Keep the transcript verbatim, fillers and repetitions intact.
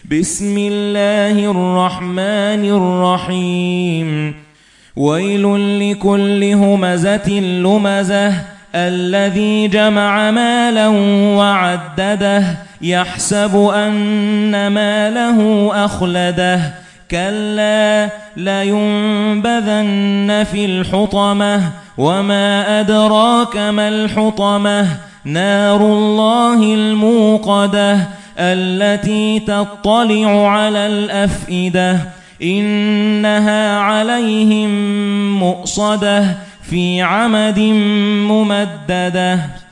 بسم الله الرحمن الرحيم ويل لكل همزة لمزة الذي جمع مالا وعدده يحسب أن ماله أخلده كلا لينبذن في الحطمة وما أدراك ما الحطمة نار الله الموقدة التي تطلع على الأفئدة إنها عليهم مؤصدة في عمد ممددة.